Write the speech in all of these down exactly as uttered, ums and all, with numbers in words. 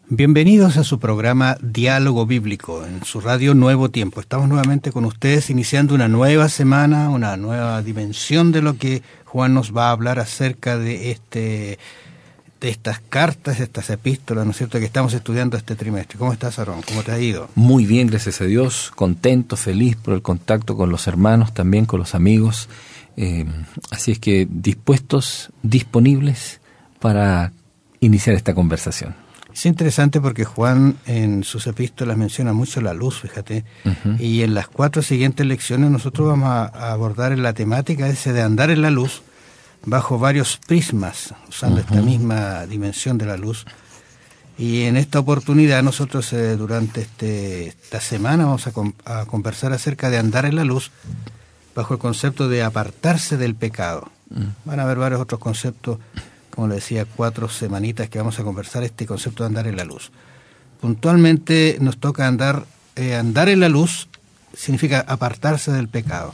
Bienvenidos a su programa Diálogo Bíblico en su radio Nuevo Tiempo. Estamos nuevamente con ustedes iniciando una nueva semana, una nueva dimensión de lo que Juan nos va a hablar acerca de este de estas cartas, estas epístolas, ¿no es cierto?, que estamos estudiando este trimestre. ¿Cómo estás, Aarón? ¿Cómo te ha ido? Muy bien, gracias a Dios, contento, feliz por el contacto con los hermanos, también con los amigos. Eh, así es que dispuestos, disponibles para iniciar esta conversación. Es interesante porque Juan en sus epístolas menciona mucho la luz, fíjate, uh-huh. Y en las cuatro siguientes lecciones nosotros vamos a, a abordar en la temática ese de andar en la luz bajo varios prismas, usando uh-huh. esta misma dimensión de la luz. Y en esta oportunidad nosotros eh, durante este, esta semana vamos a, com- a conversar acerca de andar en la luz bajo el concepto de apartarse del pecado. Uh-huh. Van a haber varios otros conceptos, como le decía, cuatro semanitas que vamos a conversar este concepto de andar en la luz. Puntualmente nos toca andar, eh, andar en la luz significa apartarse del pecado.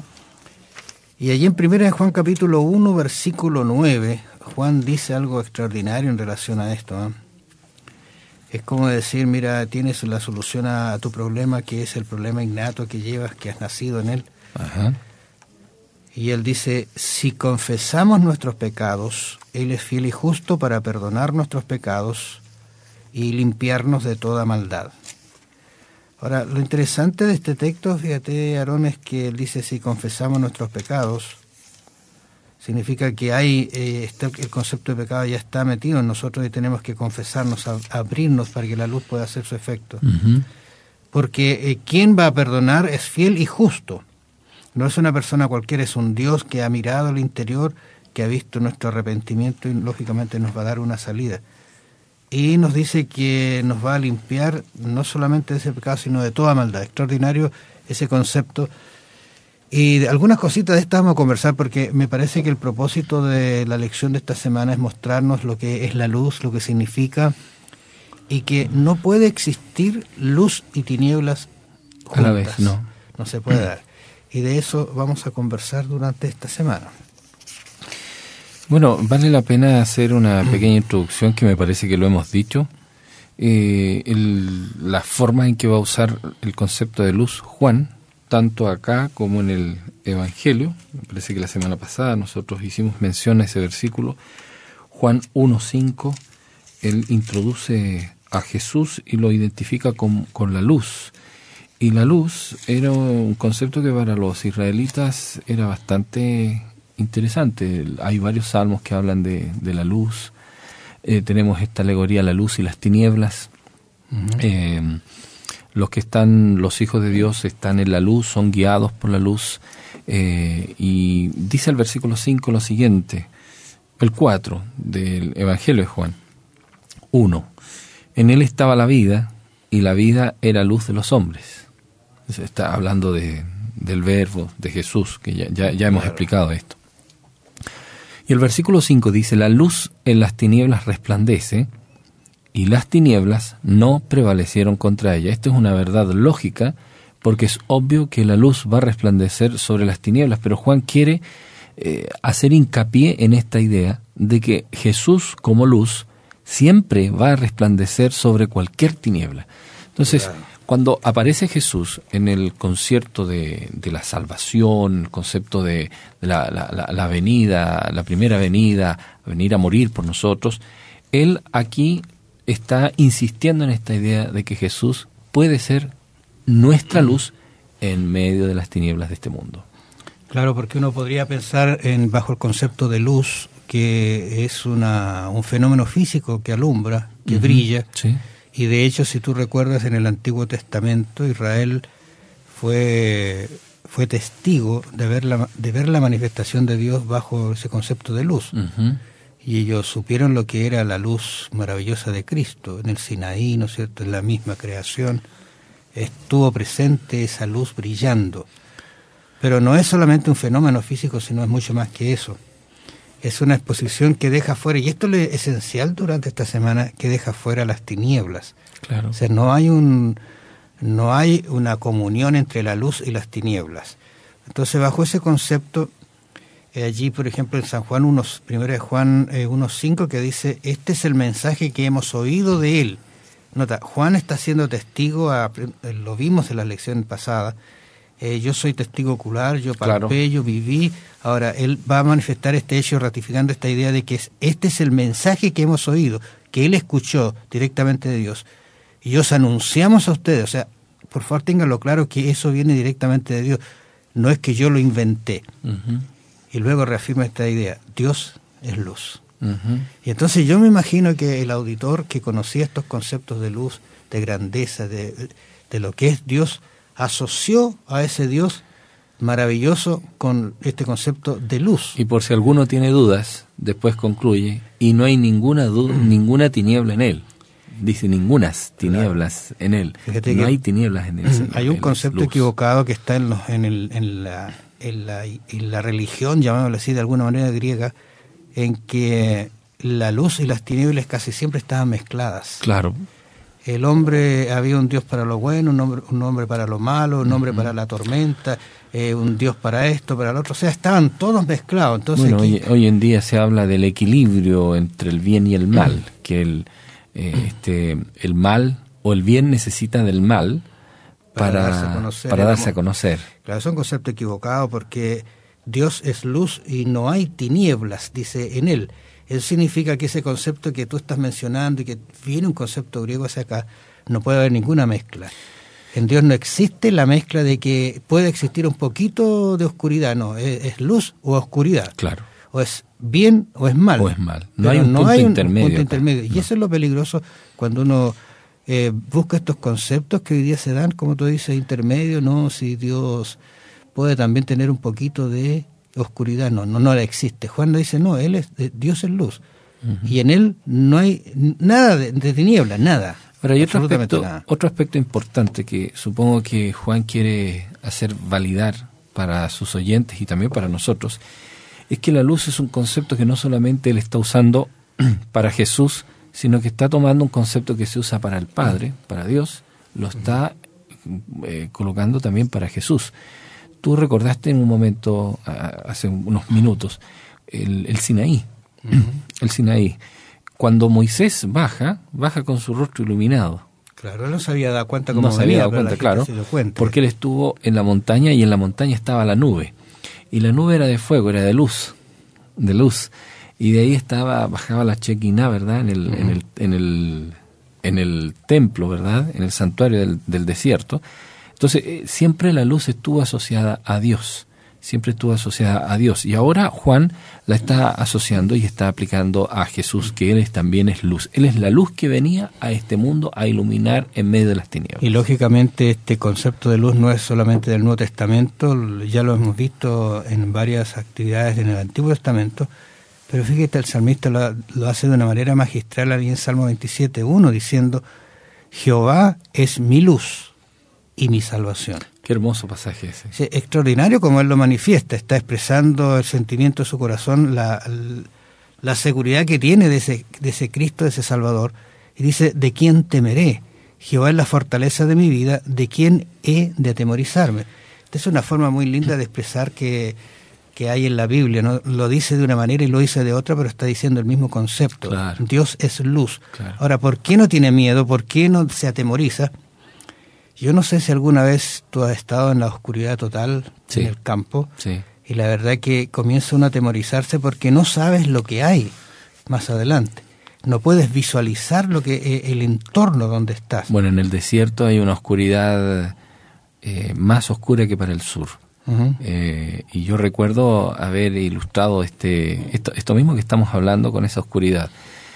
Y allí en primera de Juan capítulo uno, versículo nueve, Juan dice algo extraordinario en relación a esto, ¿eh? Es como decir, mira, tienes la solución a, a tu problema, que es el problema innato que llevas, que has nacido en él. Ajá. Y él dice, si confesamos nuestros pecados, Él es fiel y justo para perdonar nuestros pecados y limpiarnos de toda maldad. Ahora, lo interesante de este texto, fíjate, Aarón, es que él dice, si confesamos nuestros pecados, significa que hay, eh, está, el concepto de pecado ya está metido en nosotros y tenemos que confesarnos, a, abrirnos para que la luz pueda hacer su efecto. Uh-huh. Porque eh, quien va a perdonar es fiel y justo. No es una persona cualquiera, es un Dios que ha mirado al interior, que ha visto nuestro arrepentimiento y lógicamente nos va a dar una salida. Y nos dice que nos va a limpiar no solamente de ese pecado, sino de toda maldad. Extraordinario ese concepto. Y algunas cositas de estas vamos a conversar porque me parece que el propósito de la lección de esta semana es mostrarnos lo que es la luz, lo que significa, y que no puede existir luz y tinieblas juntas. A la vez, no. No se puede dar. Y de eso vamos a conversar durante esta semana. Bueno, vale la pena hacer una pequeña introducción que me parece que lo hemos dicho. Eh, el, la forma en que va a usar el concepto de luz Juan, tanto acá como en el Evangelio. Me parece que la semana pasada nosotros hicimos mención a ese versículo. Juan uno cinco, él introduce a Jesús y lo identifica con, con la luz. Y la luz era un concepto que para los israelitas era bastante interesante. Hay varios salmos que hablan de, de la luz. Eh, tenemos esta alegoría, la luz y las tinieblas. Uh-huh. Eh, los que están, los hijos de Dios están en la luz, son guiados por la luz. Eh, y dice el versículo cinco lo siguiente, el cuatro del Evangelio de Juan. uno. En él estaba la vida, y la vida era luz de los hombres. Se está hablando de, del verbo, de Jesús, que ya, ya, ya hemos claro. explicado esto. Y el versículo cinco dice, la luz en las tinieblas resplandece, y las tinieblas no prevalecieron contra ella. Esto es una verdad lógica, porque es obvio que la luz va a resplandecer sobre las tinieblas, pero Juan quiere eh, hacer hincapié en esta idea de que Jesús como luz siempre va a resplandecer sobre cualquier tiniebla. Entonces, claro. Cuando aparece Jesús en el concierto de, de la salvación, el concepto de, de la, la, la, la venida, la primera venida, venir a morir por nosotros, él aquí está insistiendo en esta idea de que Jesús puede ser nuestra luz en medio de las tinieblas de este mundo. Claro, porque uno podría pensar en bajo el concepto de luz, que es una, un fenómeno físico que alumbra, que uh-huh. brilla. Sí. Y de hecho, si tú recuerdas, en el Antiguo Testamento, Israel fue, fue testigo de ver, la, de ver la manifestación de Dios bajo ese concepto de luz. Uh-huh. Y ellos supieron lo que era la luz maravillosa de Cristo. En el Sinaí, ¿no es cierto?, en la misma creación, estuvo presente esa luz brillando. Pero no es solamente un fenómeno físico, sino es mucho más que eso. Es una exposición que deja fuera, y esto es lo esencial durante esta semana, que deja fuera las tinieblas. Claro. O sea, no hay un, no hay una comunión entre la luz y las tinieblas. Entonces, bajo ese concepto, eh, allí, por ejemplo, en San Juan uno, primero de Juan eh, uno cinco, que dice, este es el mensaje que hemos oído de él Nota, Juan está siendo testigo, a, lo vimos en la lección pasada, eh, yo soy testigo ocular, yo palpé, claro. yo viví, ahora él va a manifestar este hecho ratificando esta idea de que es, este es el mensaje que hemos oído, que él escuchó directamente de Dios, y os anunciamos a ustedes, o sea, por favor ténganlo claro que eso viene directamente de Dios, no es que yo lo inventé. Uh-huh. Y luego reafirma esta idea, Dios es luz. Uh-huh. Y entonces yo me imagino que el auditor que conocía estos conceptos de luz, de grandeza, de, de lo que es Dios, asoció a ese Dios maravilloso con este concepto de luz. Y por si alguno tiene dudas, después concluye, y no hay ninguna duda, ninguna tiniebla en él. Dice ningunas tinieblas claro. en él. Fíjate no hay tinieblas en él. Señor, hay un concepto equivocado que está en, los, en, el, en, la, en, la, en la religión, llamémoslo así de alguna manera griega, en que la luz y las tinieblas casi siempre estaban mezcladas. Claro. El hombre, había un Dios para lo bueno, un hombre, un hombre para lo malo, un hombre uh-huh. para la tormenta, eh, un Dios para esto, para lo otro. O sea, estaban todos mezclados. Entonces, bueno, aquí, hoy, hoy en día se habla del equilibrio entre el bien y el mal, uh-huh. que el, eh, este, el mal o el bien necesita del mal para, para darse a conocer. Para darse a conocer. Claro, es un concepto equivocado porque Dios es luz y no hay tinieblas, dice en él. Eso significa que ese concepto que tú estás mencionando y que viene un concepto griego hacia acá, no puede haber ninguna mezcla. En Dios no existe la mezcla de que puede existir un poquito de oscuridad, no, es, es luz o oscuridad. Claro. O es bien o es mal. O es mal. No hay un no punto hay un intermedio. Punto intermedio. Y no. eso es lo peligroso cuando uno eh, busca estos conceptos que hoy día se dan, como tú dices, intermedio, no, si Dios puede también tener un poquito de oscuridad, no, no, no la existe. Juan dice, no, él es Dios es luz. Uh-huh. Y en él no hay nada de, de tinieblas, nada. Ahora, hay otro aspecto, nada. otro aspecto importante que supongo que Juan quiere hacer validar para sus oyentes y también para nosotros, es que la luz es un concepto que no solamente él está usando para Jesús, sino que está tomando un concepto que se usa para el Padre, para Dios, lo está eh, colocando también para Jesús. Tú recordaste en un momento, hace unos minutos, el, el Sinaí. Uh-huh. El Sinaí. Cuando Moisés baja, baja con su rostro iluminado. Claro, él no se había dado cuenta cómo No se había dado cuenta, claro, porque él estuvo en la montaña y en la montaña estaba la nube. Y la nube era de fuego, era de luz, de luz. Y de ahí estaba, bajaba la Shekinah, ¿verdad? En el, uh-huh. en el, en el, en el templo, ¿verdad? En el santuario del, del desierto. Entonces, eh, siempre la luz estuvo asociada a Dios, siempre estuvo asociada a Dios. Y ahora Juan la está asociando y está aplicando a Jesús, que Él es, también es luz. Él es la luz que venía a este mundo a iluminar en medio de las tinieblas. Y lógicamente este concepto de luz no es solamente del Nuevo Testamento, ya lo hemos visto en varias actividades en el Antiguo Testamento, pero fíjate, el salmista lo, lo hace de una manera magistral ahí en Salmo veintisiete uno, diciendo, Jehová es mi luz y mi salvación. Qué hermoso pasaje ese. Sí, extraordinario como él lo manifiesta, está expresando el sentimiento de su corazón, la, la seguridad que tiene de ese, de ese Cristo, de ese Salvador, y dice, ¿de quién temeré? Jehová es la fortaleza de mi vida, ¿de quién he de atemorizarme? Esta es una forma muy linda de expresar que, que hay en la Biblia, ¿no? Lo dice de una manera y lo dice de otra, pero está diciendo el mismo concepto. Claro. Dios es luz. Claro. Ahora, ¿por qué no tiene miedo? ¿Por qué no se atemoriza? Yo no sé si alguna vez tú has estado en la oscuridad total, sí, en el campo, sí, y la verdad que comienza uno a atemorizarse porque no sabes lo que hay más adelante. No puedes visualizar lo que el entorno donde estás. Bueno, en el desierto hay una oscuridad eh, más oscura que para el sur. Uh-huh. Eh, y yo recuerdo haber ilustrado este esto, esto mismo que estamos hablando con esa oscuridad.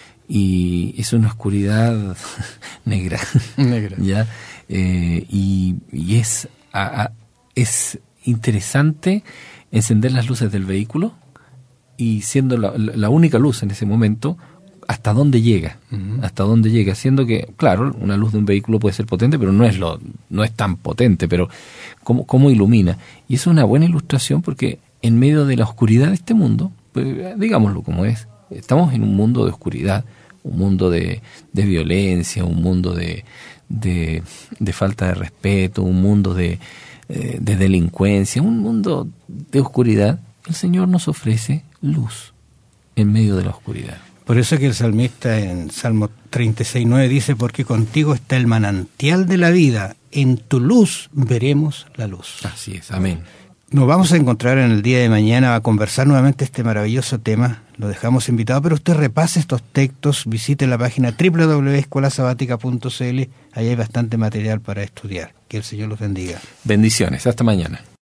Y es una oscuridad negra. Negra. ¿Ya? Eh, y, y es, a, a, es interesante encender las luces del vehículo y siendo la, la única luz en ese momento, hasta dónde llega, uh-huh. hasta dónde llega, siendo que, claro, una luz de un vehículo puede ser potente, pero no es lo no es tan potente, pero cómo, cómo ilumina. Y es una buena ilustración porque en medio de la oscuridad de este mundo, pues, digámoslo como es, estamos en un mundo de oscuridad, un mundo de, de violencia, un mundo de De, de falta de respeto, un mundo de, eh, de delincuencia, un mundo de oscuridad. El Señor nos ofrece luz en medio de la oscuridad. Por eso que el salmista en Salmo treinta y seis nueve dice, porque contigo está el manantial de la vida, en tu luz veremos la luz. Así es, amén. Nos vamos a encontrar en el día de mañana a conversar nuevamente este maravilloso tema. Lo dejamos invitado, pero usted repase estos textos, visite la página doble u doble u doble u punto escuela sabática punto c l. Ahí hay bastante material para estudiar. Que el Señor los bendiga. Bendiciones, hasta mañana.